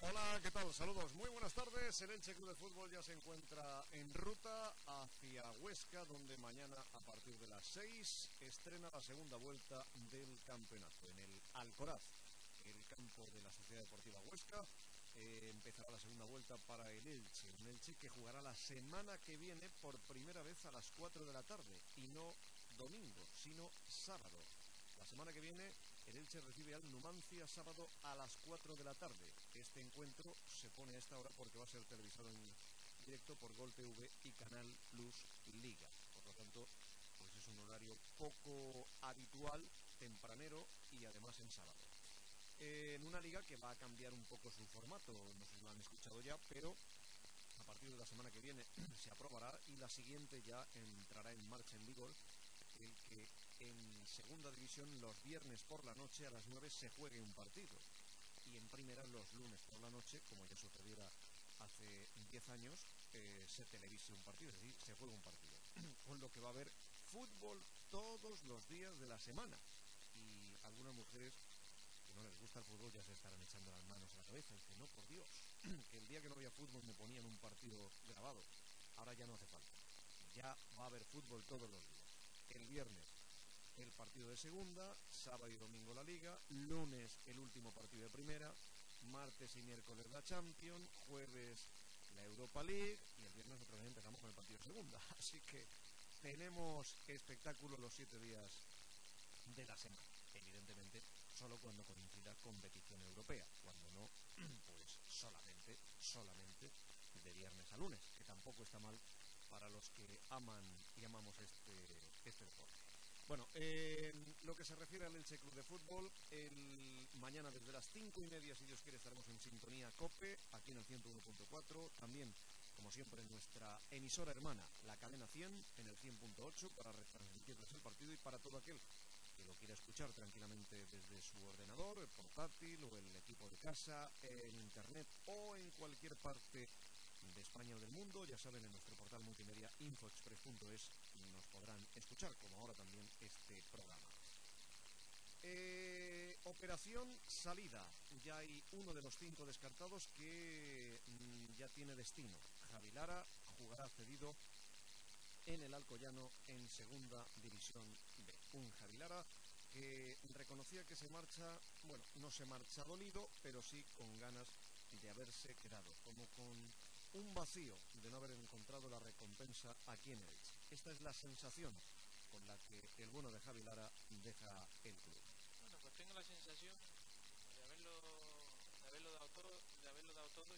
Hola, ¿qué tal? Saludos, muy buenas tardes. El Elche Club de Fútbol ya se encuentra en ruta hacia Huesca, donde mañana a partir de las 6 estrena la segunda vuelta del campeonato en el Alcoraz, el campo de la Sociedad Deportiva Huesca. Empezará la segunda vuelta para el Elche, un Elche que jugará la semana que viene por primera vez a las 4 de la tarde y no domingo, sino sábado. La semana que viene el Elche recibe al Numancia sábado a las 4 de la tarde. Este encuentro se pone a esta hora porque va a ser televisado en directo por Gol TV y Canal Plus Liga. Por lo tanto, pues es un horario poco habitual, tempranero y además en sábado. En una liga que va a cambiar un poco su formato, no sé si lo han escuchado ya, pero a partir de la semana que viene se aprobará y la siguiente ya entrará en marcha en vigor, el que en segunda división los viernes por la noche a las 9 se juegue un partido y en primera los lunes por la noche, como ya sucediera hace 10 años, se televise un partido, es decir, se juega un partido. Con lo que va a haber fútbol todos los días de la semana. Y algunas mujeres que no les gusta el fútbol ya se estarán echando las manos a la cabeza y dicen, no, por Dios, que el día que no había fútbol me ponían un partido grabado. Ahora ya no hace falta. Ya va a haber fútbol todos los días. El viernes el partido de segunda, sábado y domingo la Liga, lunes el último partido de primera, martes y miércoles la Champions, jueves la Europa League y el viernes otra vez empezamos con el partido de segunda. Así que tenemos espectáculo los 7 días de la semana. Evidentemente, solo cuando coincida competición europea, cuando no, pues solamente de viernes a lunes, que tampoco está mal para los que aman y amamos este deporte. Bueno, lo que se refiere al Elche Club de Fútbol, mañana desde las 5:30, si Dios quiere, estaremos en sintonía COPE, aquí en el 101.4, también, como siempre, en nuestra emisora hermana, la cadena 100, en el 100.8, para retransmitirles el partido y para todo aquel que lo quiera escuchar tranquilamente desde su ordenador, el portátil o el equipo de casa, en internet o en cualquier parte de España o del mundo. Ya saben, en nuestro portal multimedia infoexpress.es nos podrán escuchar, como ahora también este programa. Operación salida. Ya hay uno de los 5 descartados que ya tiene destino. Javi Lara jugará cedido en el Alcoyano en segunda división B. Un Javi Lara que reconocía que se marcha, bueno, no se marcha dolido, pero sí con ganas de haberse quedado, como con un vacío de no haber encontrado la recompensa aquí en Elche. Esta es la sensación con la que el bueno de Javi Lara deja el club. Bueno, pues tengo la sensación de haberlo dado todo y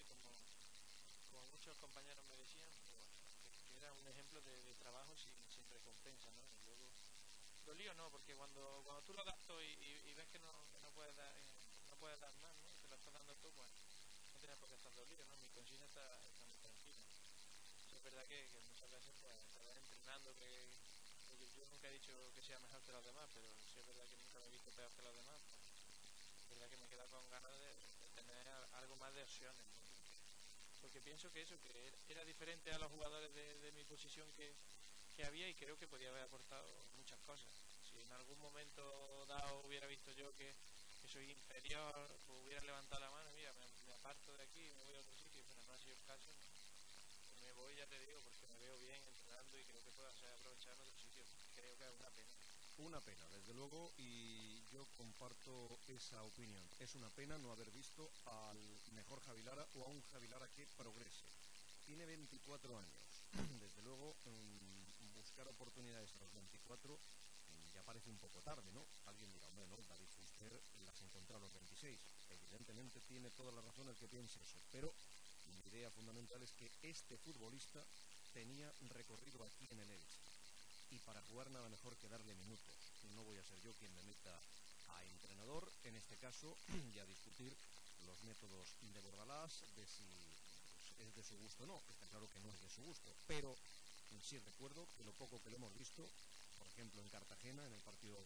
como muchos compañeros me decían, pues bueno, que era un ejemplo de trabajo sin recompensa, ¿no? Y luego, dolido no, porque cuando tú lo das todo y ves que no puedes dar más, ¿no? Y te lo estás dando todo, pues no tienes por qué estar dolido, ¿no? Mi conciencia está muy tranquila. Sí, es verdad que muchas veces pues estarás entrenando, porque yo nunca he dicho que sea mejor que los demás, pero sí es verdad que nunca me he visto peor que los demás. Pues, es verdad que me queda con ganas de tener algo más de opciones, ¿no? Porque pienso que eso, que era diferente a los jugadores de mi posición que había, y creo que podía haber aportado muchas cosas. Si en algún momento dado hubiera visto yo que soy inferior, pues hubiera levantado la mano, mira, me aparto de aquí y me voy a otro sitio, pero no ha sido el caso. Me voy, ya te digo, porque me veo bien entrenando y creo que puedo ser aprovechado en otro sitio. Creo que es una pena. Una pena, desde luego, y yo comparto esa opinión. Es una pena no haber visto al mejor Javi Lara o a un Javi Lara que progrese. Tiene 24 años. Desde luego, buscar oportunidades a los 24 ya parece un poco tarde, ¿no? Alguien dirá, hombre, no, David Fuster las encontró a los 26. Evidentemente tiene toda la razón el que piense eso, pero mi idea fundamental es que este futbolista tenía recorrido aquí en el Elche. Y para jugar nada mejor que darle minutos. No voy a ser yo quien me meta a entrenador, en este caso, y a discutir los métodos de Bordalás, de si es de su gusto o no. Está claro que no es de su gusto, pero sí recuerdo que lo poco que lo hemos visto, por ejemplo en Cartagena, en el partido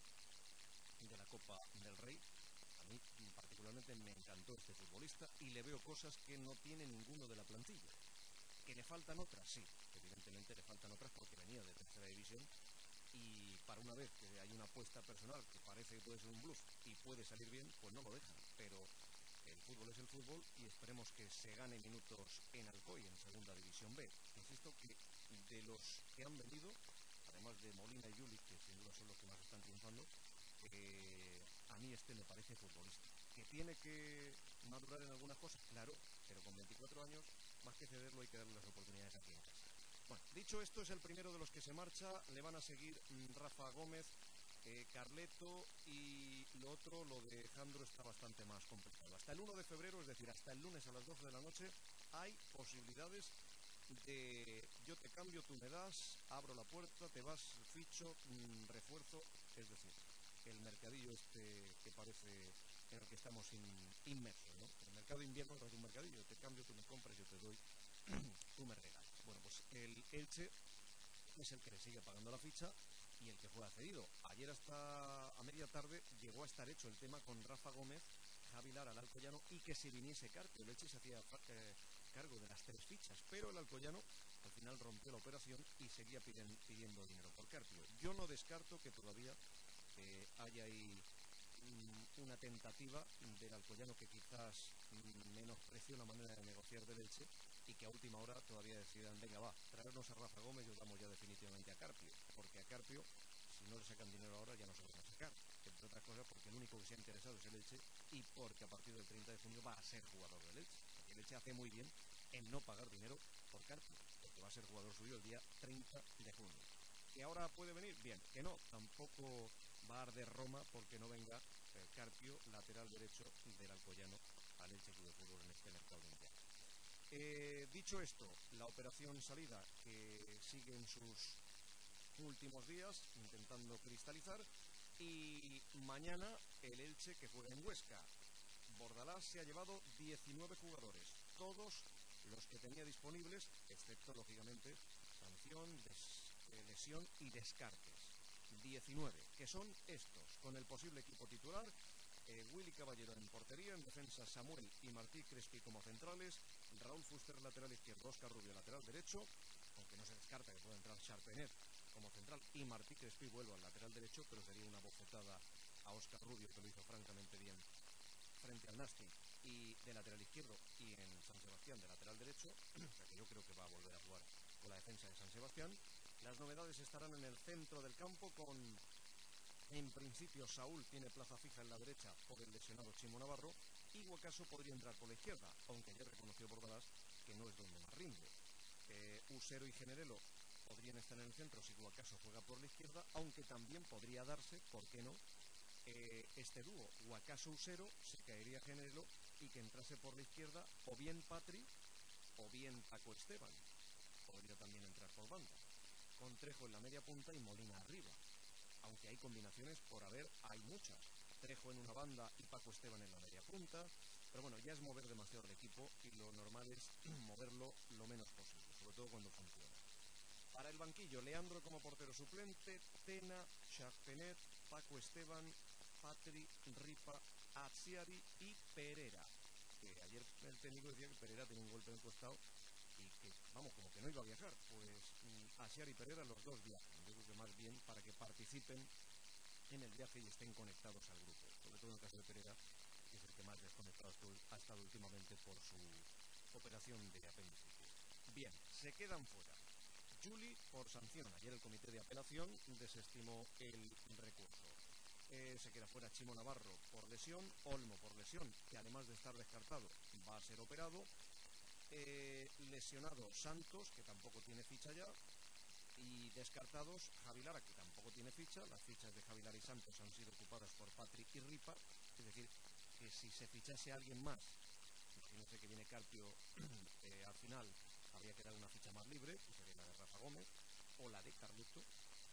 de la Copa del Rey, a mí particularmente me encantó este futbolista y le veo cosas que no tiene ninguno de la plantilla. ¿Que le faltan otras? Sí, evidentemente le faltan otras porque venía de tercera división y para una vez que hay una apuesta personal que parece que puede ser un bluff y puede salir bien, pues no lo dejan. Pero el fútbol es el fútbol y esperemos que se gane minutos en Alcoy, en Segunda División B. Insisto que de los que han venido, además de Molina y Juli, que sin duda son los que más están triunfando, a mí este me parece futbolista. ¿Que tiene que madurar en algunas cosas? Claro, pero con 24 años, más que cederlo, hay que darle las oportunidades aquí en casa. Bueno, dicho esto, es el primero de los que se marcha. Le van a seguir Rafa Gómez, Carleto, y lo otro, lo de Jandro, está bastante más complicado. Hasta el 1 de febrero, es decir, hasta el lunes a las 12 de la noche, hay posibilidades de yo te cambio, tú me das, abro la puerta, te vas, ficho, refuerzo, es decir, el mercadillo este que parece en el que estamos inmersos, ¿no? El mercado de invierno es un mercadillo, te cambio, tú me compras, yo te doy, tú me regalas. Bueno, pues el Elche es el que le sigue pagando la ficha y el que juega cedido. Ayer hasta a media tarde llegó a estar hecho el tema con Rafa Gómez, Javi Lara al Alcoyano y que se viniese Carpio. El Elche se hacía cargo de las 3 fichas, pero el Alcoyano al final rompió la operación y seguía pidiendo dinero por Carpio. Yo no descarto que todavía haya ahí una tentativa del Alcoyano que quizás menospreció la manera de negociar del Elche y que a última hora todavía decidan, venga va, traernos a Rafa Gómez y os damos ya definitivamente a Carpio, porque a Carpio, si no le sacan dinero ahora, ya no se lo van a sacar, entre otras cosas porque el único que se ha interesado es el Elche y porque a partir del 30 de junio va a ser jugador del Elche, porque el Elche hace muy bien en no pagar dinero por Carpio, porque va a ser jugador suyo el día 30 de junio. ¿Que ahora puede venir? Bien, que no, tampoco va a arder Roma porque no venga Carpio, lateral derecho del Alcoyano, al Elche Club de Fútbol en este mercado de invierno. Dicho esto, la operación salida que sigue en sus últimos días, intentando cristalizar, y mañana el Elche que juega en Huesca. Bordalás se ha llevado 19 jugadores, todos los que tenía disponibles, excepto, lógicamente, sanción, lesión y descartes. 19, que son estos, con el posible equipo titular, Willy Caballero en portería, en defensa Samuel y Martí Crespi como centrales, Raúl Fuster lateral izquierdo, Óscar Rubio lateral derecho, aunque no se descarta que pueda entrar Charpenet como central y Martí Crespi vuelva al lateral derecho, pero sería una bofetada a Óscar Rubio, que lo hizo francamente bien frente al Nastic, y de lateral izquierdo, y en San Sebastián de lateral derecho, o sea que yo creo que va a volver a jugar con la defensa de San Sebastián. Las novedades estarán en el centro del campo con, en principio, Saúl tiene plaza fija en la derecha por el lesionado Chimo Navarro y Guacaso podría entrar por la izquierda, aunque ayer reconoció Bordalás que no es donde más rinde. Usero y Generelo podrían estar en el centro si Guacaso juega por la izquierda, aunque también podría darse, ¿por qué no?, este dúo, Guacaso-Usero, se caería Generelo y que entrase por la izquierda o bien Patri o bien Paco Esteban. Podría también entrar por banda, con Trejo en la media punta y Molina arriba. Aunque hay combinaciones por haber, hay muchas. Trejo en una banda y Paco Esteban en la media punta. Pero bueno, ya es mover demasiado el equipo y lo normal es moverlo lo menos posible, sobre todo cuando funciona. Para el banquillo, Leandro como portero suplente, Tena, Charpenet, Paco Esteban, Patri, Ripa, Aziari y Pereira. Que ayer el técnico decía que Pereira tenía un golpe en el costado y que, vamos, como que no iba a viajar. Pues Aziari y Pereira los dos viajan. Yo creo que más bien para que participen en el viaje y estén conectados al grupo. Sobre todo en el caso de Pereira, que es el que más desconectado ha estado últimamente por su operación de apendicitis. Bien, se quedan fuera Juli por sanción. Ayer el comité de apelación desestimó el recurso. Se queda fuera Chimo Navarro por lesión, Olmo por lesión, que además de estar descartado va a ser operado. Lesionado Santos, que tampoco tiene ficha ya, y descartados Javi Lara, que tampoco tiene ficha. Las fichas de Javi Lara y Santos han sido ocupadas por Patrick y Ripa, es decir, que si se fichase a alguien más, imagínense que viene Carpio al final, habría que dar una ficha más libre, que sería la de Rafa Gómez o la de Carleto.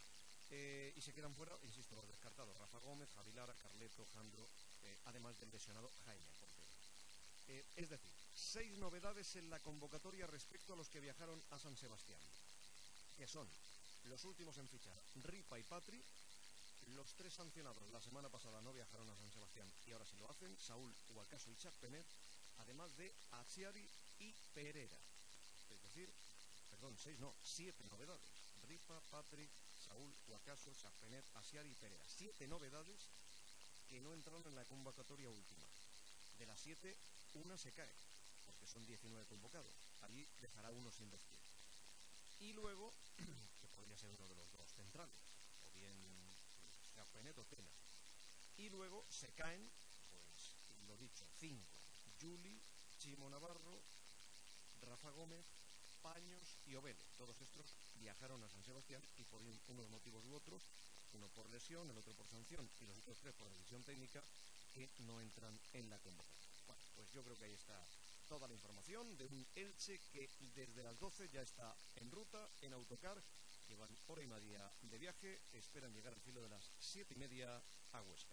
Y se quedan fuera, insisto, los descartados Rafa Gómez, Javi Lara, Carleto, Jandro, además del lesionado Jaime, portero. Es decir, 6 novedades en la convocatoria respecto a los que viajaron a San Sebastián, que son los últimos en fichar, Ripa y Patri. Los 3 sancionados la semana pasada no viajaron a San Sebastián y ahora sí lo hacen, Saúl, Guacaso y Charpenet, además de Aziari y Pereira. Es decir, 7 novedades. Ripa, Patri, Saúl, Guacaso, Charpenet, Aziari y Pereira. 7 novedades que no entraron en la convocatoria última. De las 7, una se cae, porque son 19 convocados. Allí dejará uno sin vestir. Y luego, que podría ser uno de los dos centrales, o bien Gapenet o Tena. Y luego se caen, pues lo dicho, 5. Juli, Chimo Navarro, Rafa Gómez, Paños y Ovele. Todos estos viajaron a San Sebastián y por unos motivos u otros, uno por lesión, el otro por sanción y los otros 3 por decisión técnica, que no entran en la convocatoria. Bueno, pues yo creo que ahí está toda la información de un Elche que desde las 12 ya está en ruta, en autocar. Llevan hora y media de viaje, esperan llegar al filo de las 7:30 a Huesca.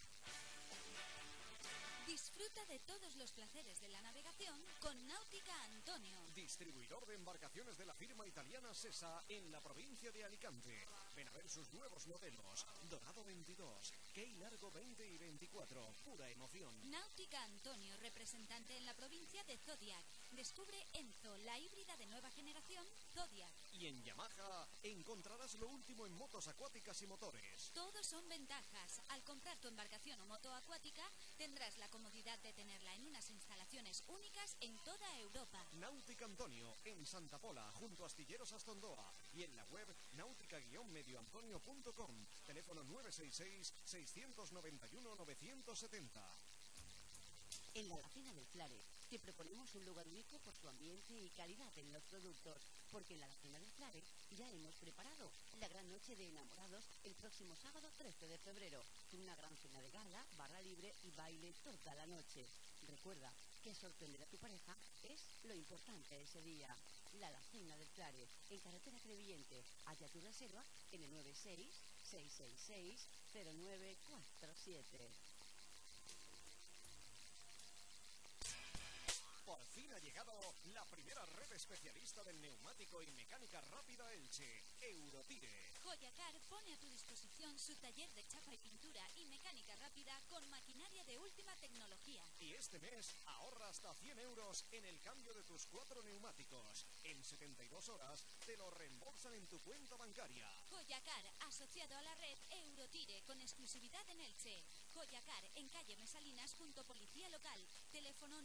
Disfruta de todos los placeres de la navegación con Náutica Antonio. Distribuidor de embarcaciones de la firma italiana SESA en la provincia de Alicante. Ven a ver sus nuevos modelos. Dorado 22, Key Largo 20 y 24. Pura emoción. Náutica Antonio, representante en la provincia de Zodiac. Descubre Enzo, la híbrida de nueva generación Zodiac. Y en Yamaha encontrarás lo último en motos acuáticas y motores. Todos son ventajas. Al comprar tu embarcación o moto acuática, tendrás la comodidad de tenerla en unas instalaciones únicas en toda Europa. Náutica Antonio, en Santa Pola, junto a Astilleros Astondoa. Y en la web náutica-medioantonio.com. Teléfono 966-691-970. En la Alacena del Claret te proponemos un lugar único por su ambiente y calidad en los productos, porque en la Alacena del Claret ya hemos preparado la gran noche de enamorados el próximo sábado 13 de febrero, con una gran cena de gala, barra libre y baile toda la noche. Recuerda que sorprender a tu pareja es lo importante ese día. La Alacena del Claret, en carretera Crevillente. Haya tu reserva en el 96-666-0947. Por fin ha llegado la primera red especialista del neumático y mecánica rápida Elche, Eurotire. Joyacar pone a tu disposición su taller de chapa y pintura y mecánica rápida con maquinaria de última tecnología. Y este mes ahorra hasta 100 euros en el cambio de tus 4 neumáticos. En 72 horas te lo reembolsan en tu cuenta bancaria. Joyacar, asociado a la red Eurotire, con exclusividad en Elche. Joyacar, en calle Mesalinas, junto Policía Local. Teléfono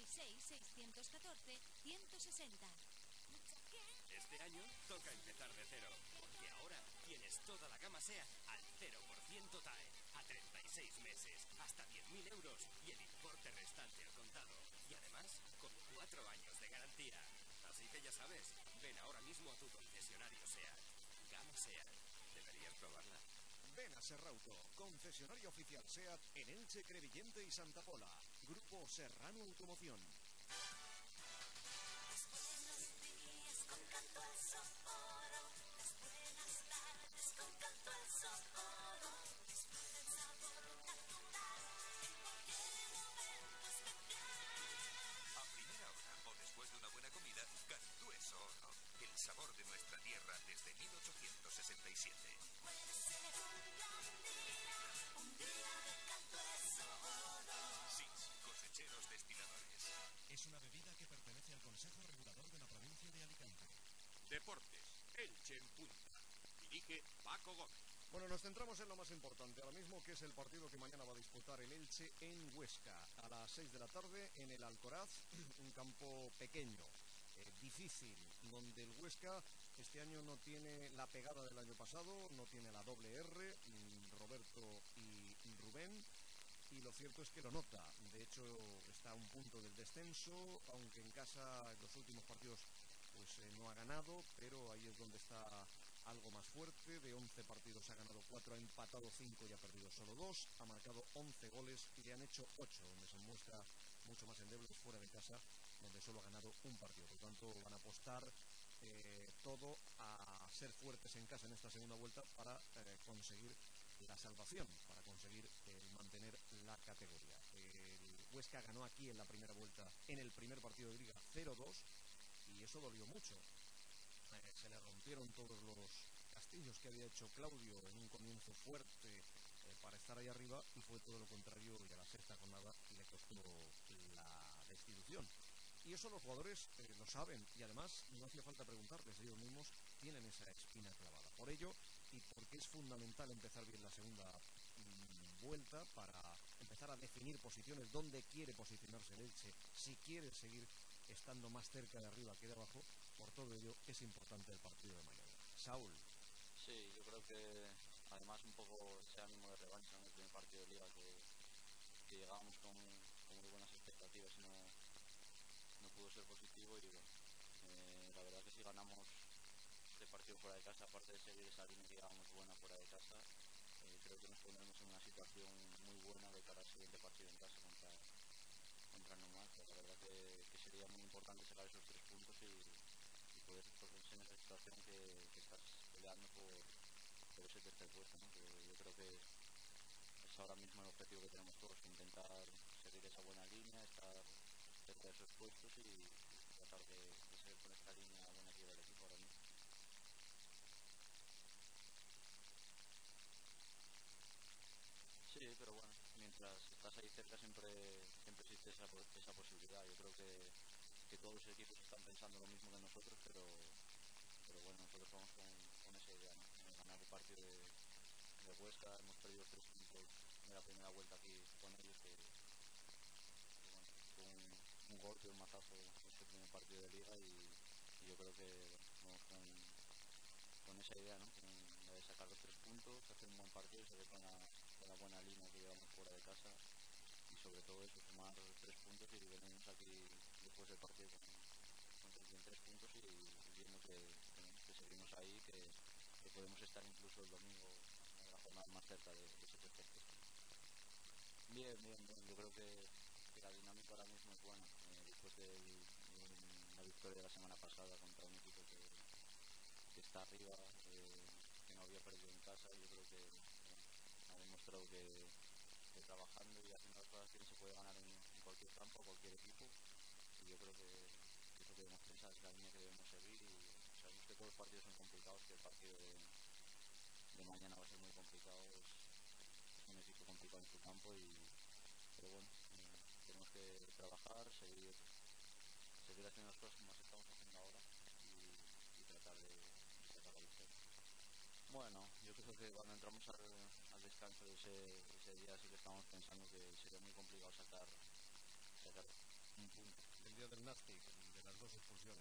966-614-160. Este año toca empezar de cero, porque ahora tienes toda la gama SEAT al 0% TAE, a 36 meses, hasta 10.000 euros y el importe restante al contado. Y además, con 4 años de garantía. Así que ya sabes, ven ahora mismo a tu concesionario SEAT. Gama SEAT. Deberías probarla. Ven a Serrauto, concesionario oficial SEAT en Elche, Crevillente y Santa Pola. Grupo Serrano Automoción. A primera hora o después de una buena comida, Cantueso Oro. El sabor de nuestra tierra desde 1867. Sí, cosecheros destiladores. Es una bebida que pertenece al Consejo Regulador de la provincia de Alicante. Deportes, Elche en punta. Dirige Paco Gómez. Bueno, nos centramos en lo más importante ahora mismo, que es el partido que mañana va a disputar el Elche en Huesca, a las 6 de la tarde en el Alcoraz, un campo pequeño, difícil, donde el Huesca este año no tiene la pegada del año pasado, no tiene la doble R, Roberto y Rubén, y lo cierto es que lo nota. De hecho, está a un punto del descenso, aunque en casa en los últimos partidos pues no ha ganado, pero ahí es donde está algo más fuerte. De 11 partidos ha ganado 4, ha empatado 5 y ha perdido solo 2, ha marcado 11 goles y le han hecho 8, donde se muestra mucho más endeble fuera de casa, donde solo ha ganado un partido. Por lo tanto, van a apostar todo a ser fuertes en casa en esta segunda vuelta para conseguir la salvación, para conseguir mantener la categoría. El Huesca ganó aquí en la primera vuelta, en el primer partido de Liga, 0-2, y eso dolió mucho. Se le rompieron todos los castillos que había hecho Claudio en un comienzo fuerte para estar ahí arriba, y fue todo lo contrario, y a la sexta jornada le costó la destitución. Y eso los jugadores lo saben, y además no hacía falta preguntarles, ellos mismos tienen esa espina clavada. Por ello, y porque es fundamental empezar bien la segunda vuelta para empezar a definir posiciones, dónde quiere posicionarse el Elche, si quiere seguir estando más cerca de arriba que de abajo. Por todo ello es importante el partido de mañana. Saúl. Sí, yo creo que además un poco ese ánimo de revancha en el primer partido de Liga que llegábamos con muy buenas expectativas y no pudo ser positivo. Y bueno, la verdad que si ganamos este partido fuera de casa, aparte de seguir esa línea que llevábamos buena fuera de casa, creo que nos pondremos en una situación muy buena de cara al siguiente partido en casa contra Numancia. La verdad que sería muy importante sacar esos 3 puntos y poder ponerse en esa situación que estás peleando por ese tercer puesto, ¿no? Que yo creo que es ahora mismo el objetivo que tenemos todos, intentar seguir esa buena línea, estar cerca de esos puestos y tratar de seguir con esta línea buena que lleva el equipo ahora mismo. Sí, pero bueno, mientras estás ahí cerca siempre existe esa posibilidad. Yo creo que todos los equipos están pensando lo mismo que nosotros, pero bueno, nosotros vamos con esa idea, ¿no? Ganar el partido de Huesca. Hemos perdido 3 puntos en la primera vuelta aquí con ellos, que bueno, fue un golpe, un mazazo este primer partido de Liga y yo creo que bueno, vamos con esa idea, ¿no? Con la de sacar los 3 puntos, hacer un buen partido, seguir con la buena línea que llevamos fuera de casa y sobre todo eso, sumar 3 puntos y venimos aquí después del partido con 33 puntos y viendo que seguimos ahí, que podemos estar incluso el domingo en la jornada más cerca de ese tercer puesto. Bien. Yo creo que la dinámica ahora mismo es buena. Después de la victoria de la semana pasada contra un equipo que está arriba, que no había perdido en casa, yo creo que ha demostrado que trabajando y haciendo las cosas bien se puede ganar en cualquier campo, cualquier equipo. Y yo creo que es lo que debemos pensar, es la línea que debemos seguir y sabemos que todos los partidos son complicados, que el partido de mañana va a ser muy complicado, es un equipo complicado en su campo pero bueno, tenemos que trabajar, seguir haciendo las cosas como las estamos haciendo ahora y tratar de sacar la victoria. Bueno, yo creo que cuando entramos al descanso de ese día sí que estábamos pensando que sería muy complicado sacar un punto. El día del Nastic, de las 2 expulsiones.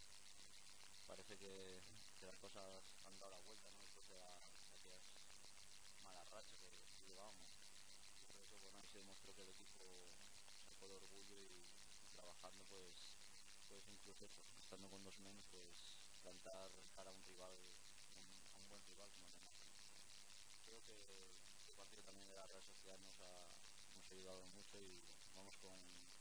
Parece que las cosas han dado la vuelta, ¿no? Después de aquellas malas rachas que llevábamos. Yo creo que bueno, ahí se demostró que el equipo sacó de orgullo y trabajando pues incluso eso, estando con 2 menos, pues plantar cara a un rival, a un buen rival como el Nastic. Creo que este partido también de la Real Sociedad nos ha ayudado mucho y bueno, vamos con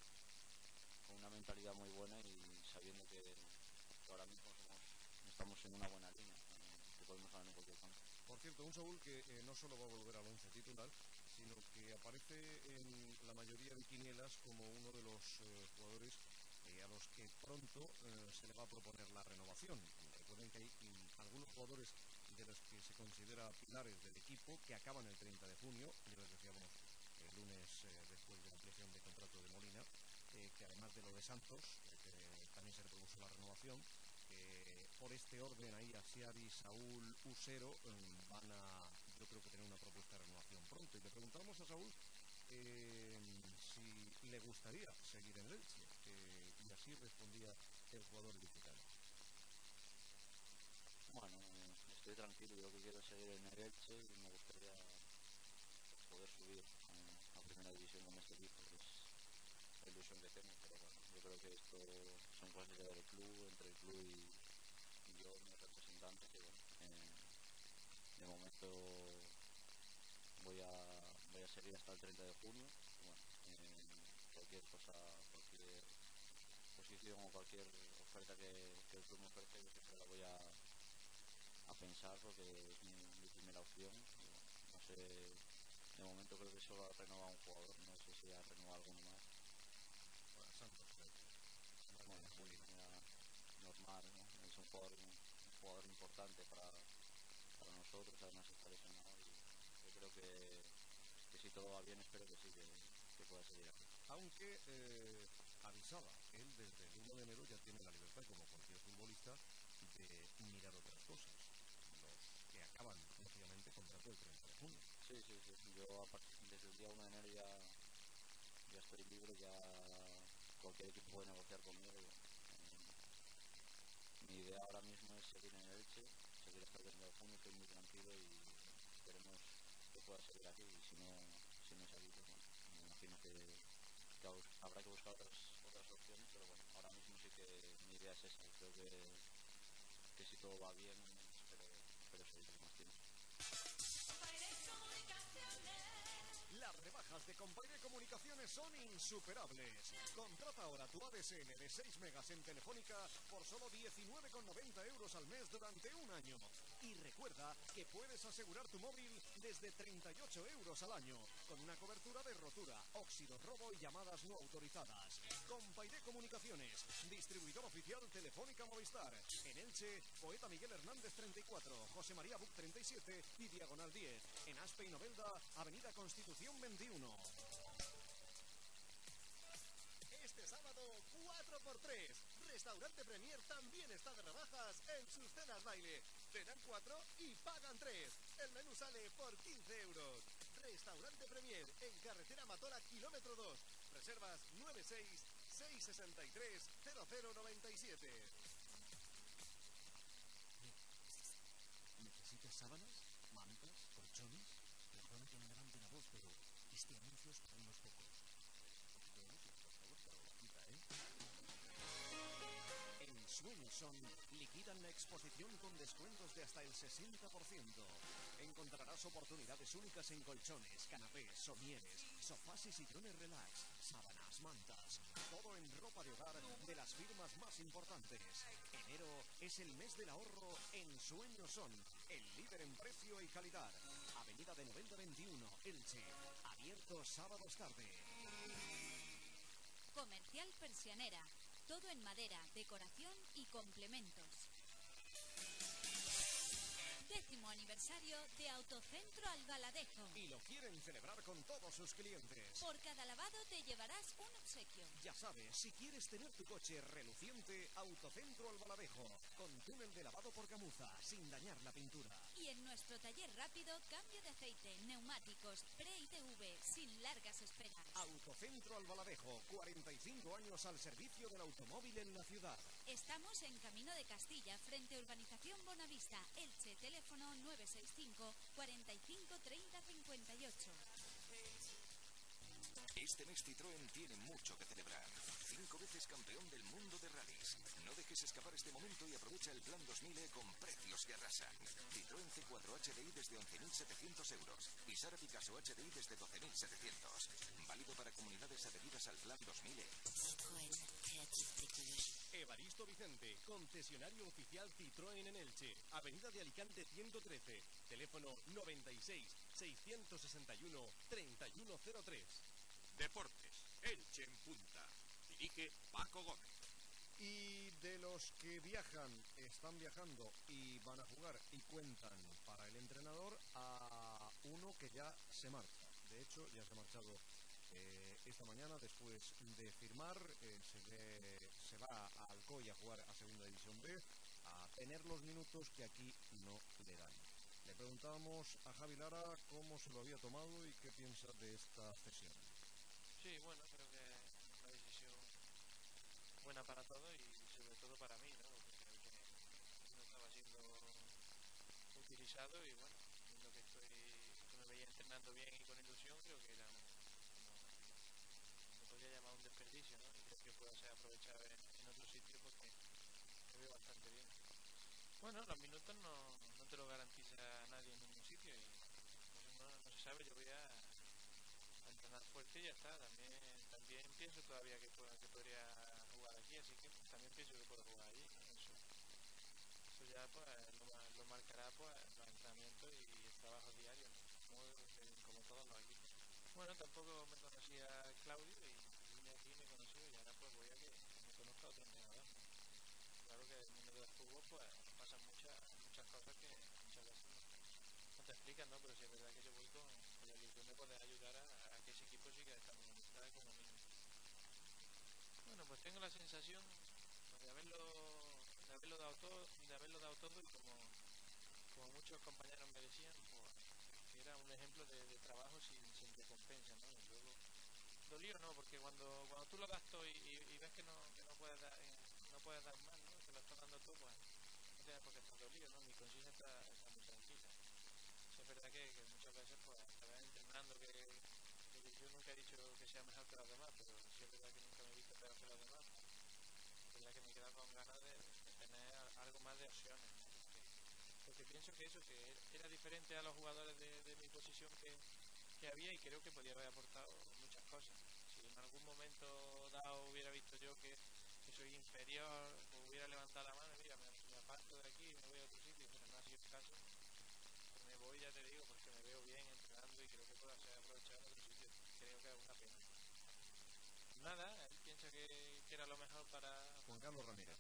una mentalidad muy buena y sabiendo que ahora mismo estamos en una buena línea, que podemos ganar en cualquier campo. Por cierto, un Saúl que no solo va a volver al 11 titular, sino que aparece en la mayoría de quinielas como uno de los jugadores a los que pronto se le va a proponer la renovación. Recuerden que hay algunos jugadores de los que se considera pilares del equipo que acaban el 30 de junio, ya les decíamos el lunes después de la ampliación de contrato de Molina, que además de lo de Santos, que también se le propuso la renovación, por este orden ahí Asiari, Saúl, Usero van a, yo creo que tener una propuesta de renovación pronto. Y le preguntamos a Saúl si le gustaría seguir en el Elche, y así respondía el jugador ilicitano. Bueno, estoy tranquilo, yo lo que quiero es seguir en el Elche y me gustaría poder subir a primera división con este equipo, es la ilusión que tengo, pero bueno, yo creo que esto son cosas ya del club, entre el club y yo, mis representantes, y bueno, de momento voy a seguir hasta el 30 de junio, y bueno, cualquier cosa, cualquier posición o cualquier oferta que el club me ofrezca, yo siempre la voy a pensar porque es mi primera opción y bueno, no sé, de momento creo que solo ha renovado un jugador, no sé si ha renovado alguno más. Bueno, Santos creo que bueno, era normal, ¿no? Es un jugador importante para nosotros, además está lesionado y yo creo que si todo va bien espero que sí, que pueda seguir aquí. Aunque avisaba, él desde el 1 de enero ya tiene la libertad, como cualquier futbolista, de mirar otras cosas, los que acaban, lógicamente, contrato el 30 de junio. Sí, yo desde el día 1 de enero ya estoy libre, ya cualquier equipo puede negociar conmigo. Mi idea ahora mismo es seguir en el Elche, seguir hasta el 30 de junio, estoy muy tranquilo y esperemos que pueda seguir aquí, y si no es aquí, pues bueno, me imagino que habrá que buscar otras opciones, pero bueno, ahora mismo sí que mi idea es esa, y creo que si todo va bien, espero seguir más tiempo. Las rebajas de Compaire Comunicaciones son insuperables. Contrata ahora tu ADSL de 6 megas en Telefónica por solo 19,90 euros al mes durante un año. Y recuerda que puedes asegurar tu móvil desde 38 euros al año, con una cobertura de rotura, óxido, robo y llamadas no autorizadas. Compaire Comunicaciones, distribuidor oficial Telefónica Movistar. En Elche, Poeta Miguel Hernández 34, José María Buc 37 y Diagonal 10. En Aspe y Novelda, Avenida Constitución 21. Este sábado, 4x3. Restaurante Premier también está de rebajas en sus cenas baile. Cenan 4 y pagan 3. El menú sale por 15 euros. Restaurante Premier en carretera Matola, kilómetro 2. Reservas 96-663-0097. ¿Necesitas sábanas? ¿Mantas? ¿Colchones? Perdona que me levante la voz, pero este anuncio es para unos pocos. En Sueños Son liquidan la exposición con descuentos de hasta el 60%. Encontrarás oportunidades únicas en colchones, canapés, somieres, sofás y sillones relax, sábanas, mantas, todo en ropa de hogar de las firmas más importantes. Enero es el mes del ahorro en Sueños Son, el líder en precio y calidad. Avenida de Novelda 21, Elche, abierto sábados tarde. Comercial Persianera. Todo en madera, decoración y complementos. 10º aniversario de Autocentro Albaladejo. Y lo quieren celebrar con todos sus clientes. Por cada lavado te llevarás un obsequio. Ya sabes, si quieres tener tu coche reluciente, Autocentro Albaladejo, con túnel de lavado por gamuza, sin dañar la pintura. Y en nuestro taller rápido, cambio de aceite, neumáticos, pre-ITV, sin largas esperas. Autocentro Albaladejo, 45 años al servicio del automóvil en la ciudad. Estamos en Camino de Castilla, frente a Urbanización Bonavista, Elche, teléfono 965 45 30 58. Este mes Citroën tiene mucho que celebrar. 5 veces campeón del mundo de rallies. No dejes escapar este momento y aprovecha el plan 2000E con precios que arrasan. Citroën C4 HDI desde 11.700 euros y Sara Picasso HDI desde 12.700. Válido para comunidades adheridas al plan 2000E. Citroën Creative Technology. Evaristo Vicente, concesionario oficial Citroën en Elche, Avenida de Alicante 113, teléfono 96-661-3103. Deportes, Elche en punta. Dirige Paco Gómez. Y de los que viajan, están viajando y van a jugar y cuentan para el entrenador, a uno que ya se marcha. De hecho, ya se ha marchado esta mañana después de firmar. Se va a Alcoy a jugar a Segunda División B, a tener los minutos que aquí no le dan. Le preguntábamos a Javi Lara cómo se lo había tomado y qué piensa de esta cesión. Sí, bueno, creo que es una decisión buena para todos y sobre todo para mí, ¿no? Porque creo que no estaba siendo utilizado y bueno, viendo que me veía entrenando bien y con ilusión, creo que era se podría llamar un desperdicio, ¿no? Y creo que puede ser aprovechado en otro sitio porque me veo bastante bien. Bueno, los minutos no te lo garantiza nadie en ningún sitio y no se sabe, yo voy a entrenar fuerte y ya está. También pienso todavía que podría jugar aquí, así que también pienso que puedo jugar allí. Eso ya pues lo marcará pues los entrenamientos y el trabajo diario, ¿no? Como todos los equipos. Bueno, tampoco me conocía Claudio y vine aquí y me conoció y ahora pues voy a que me conozca otro entrenador. Claro que en el mundo del fútbol pues pasan muchas cosas que muchas veces no te explican, ¿no? Pero sí es verdad que yo voy con la ilusión de poder ayudar a que ese equipo siga estando en esta como mínimo. Bueno, pues tengo la sensación de haberlo dado todo y como muchos compañeros me decían, pues que era un ejemplo de trabajo sin recompensa, ¿no? Y luego dolió, ¿no? Porque cuando tú lo das todo y ves que no puedes dar más, ¿no? Que lo estás dando tú, pues no tienes por qué estar dolido, ¿no? Mi conciencia está muy tranquila. Sí, es verdad que muchas veces pues te vas entrenando, que yo nunca he dicho que sea mejor que los demás, pero sí es verdad que nunca me he visto peor que los demás. Es verdad que me he quedado con ganas de tener algo más de opciones, ¿no? Porque pienso que eso, que era diferente a los jugadores de mi posición que había, y creo que podía haber aportado muchas cosas. Si en algún momento dado hubiera visto yo que soy inferior, pues hubiera levantado la mano y mira, me aparto de aquí y me voy a otro sitio, pero no ha sido el caso. Pues me voy, ya te digo, porque me veo bien entrenando y creo que puedo ser aprovechado en otro sitio. Creo que es una pena. Nada, él piensa que era lo mejor para Juan Carlos Ramírez.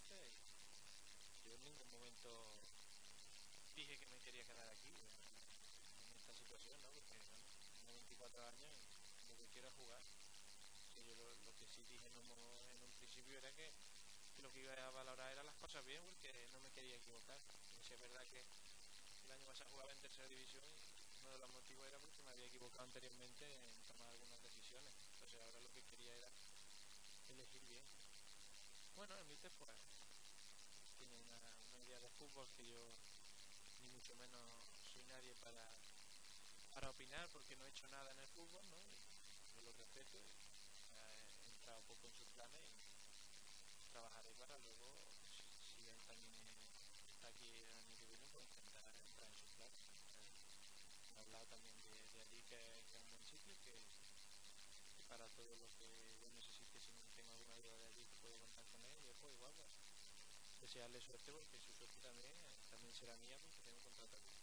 Yo en ningún momento dije que me quería quedar aquí en esta situación, ¿no? Porque bueno, tengo 24 años y lo que quiero es jugar. Sí, yo lo que sí dije en un principio era que lo que iba a valorar eran las cosas bien, porque no me quería equivocar. Y si es verdad que el año pasado jugaba en tercera división y uno de los motivos era porque me había equivocado anteriormente en tomar algunas decisiones. Entonces ahora lo que quería era elegir bien. Bueno, el míster pues tiene una idea de fútbol que yo ni mucho menos soy nadie para opinar, porque no he hecho nada en el fútbol, ¿no? Y yo lo respeto y he entrado poco en sus planes y trabajaré para luego, si él también está aquí el año que viene, pues intentar entrar en sus planes. He hablado también de allí, que es un buen sitio, que para todo lo que yo necesite, si tengo alguna duda de allí, que puedo contar con él, y después igual, pues, desearle suerte, porque su suerte también será mía, porque tengo contrato aquí.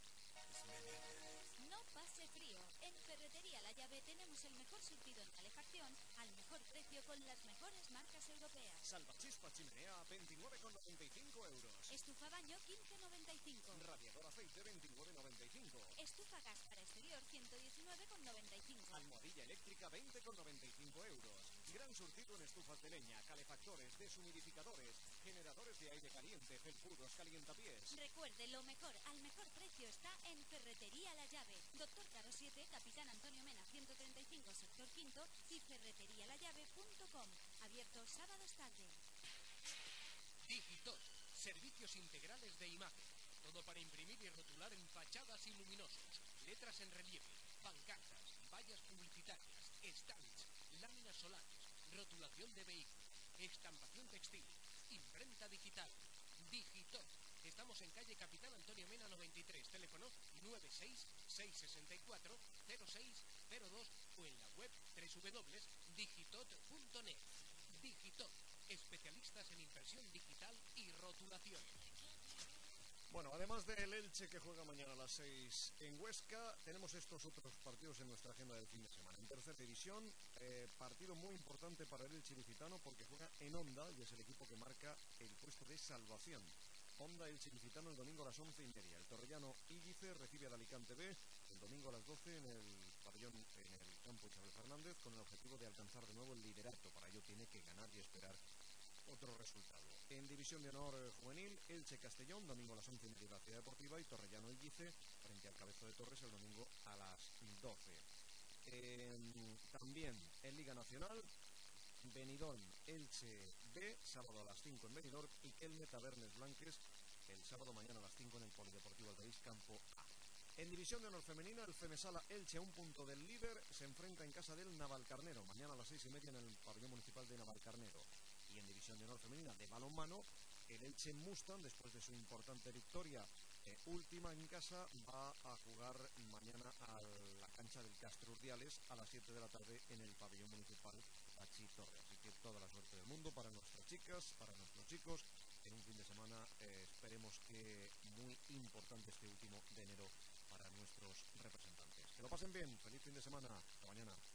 No pase frío. En Ferretería La Llave tenemos el mejor surtido en calefacción al mejor precio con las mejores marcas europeas. Salvachispa chimenea 29,95 euros. Estufa baño 15,95. Radiador aceite 29,95. Estufa gas para exterior 119,95. Almohadilla eléctrica 20,95 euros. Gran surtido en estufas de leña, calefactores, deshumidificadores, generadores de aire caliente, felpudos, calientapiés. Recuerde, lo mejor al mejor precio está en Ferretería La Llave. Doctor Caro 7, Capitán Antonio Mena 135, sector quinto, y ferreterialallave.com. Abierto sábados tarde. Digitot, servicios integrales de imagen. Todo para imprimir y rotular en fachadas y luminosos, letras en relieve, pancartas, vallas publicitarias, stands, láminas solares, rotulación de vehículos, estampación textil, imprenta digital. Digitot. Estamos en calle Capitán Antonio Mena 93, teléfono 966640602 o en la web www.digitot.net. Digitot, especialistas en impresión digital y rotulaciones. Bueno, además del Elche, que juega mañana a las 6 en Huesca, tenemos estos otros partidos en nuestra agenda del fin de semana. En tercera división, partido muy importante para el Elche ilicitano, porque juega en Honda y es el equipo que marca el puesto de salvación. Honda Elche ilicitano el domingo a las 11:30. El torrellano Íguice recibe al Alicante B el domingo a las 12 en el pabellón, en el campo Isabel Fernández, con el objetivo de alcanzar de nuevo el liderato. Para ello tiene que ganar y esperar otro resultado. En División de Honor Juvenil, Elche Castellón, domingo a las 11:30 en la Ciudad Deportiva, y Torrellano Íguice frente al Cabezo de Torres el domingo a las 12. También en Liga Nacional, Benidorm Elche B, sábado a las 5 en Benidorm, y Kelme Tabernes Blanques el sábado mañana a las 5 en el Polideportivo Aldaís, campo A. En División de Honor Femenina, el Femesala Elche, a un punto del líder, se enfrenta en casa del Navalcarnero, mañana a las 6:30 en el pabellón municipal de Navalcarnero. Y en División de Honor Femenina de balonmano, el Elche Mustang, después de su importante victoria última en casa, va a jugar mañana a la cancha del Castro Urdiales a las 7 de la tarde en el pabellón municipal Pachi Torre. Así que toda la suerte del mundo para nuestras chicas, para nuestros chicos, en un fin de semana esperemos que muy importante este último de enero para nuestros representantes. Que lo pasen bien, feliz fin de semana, hasta mañana.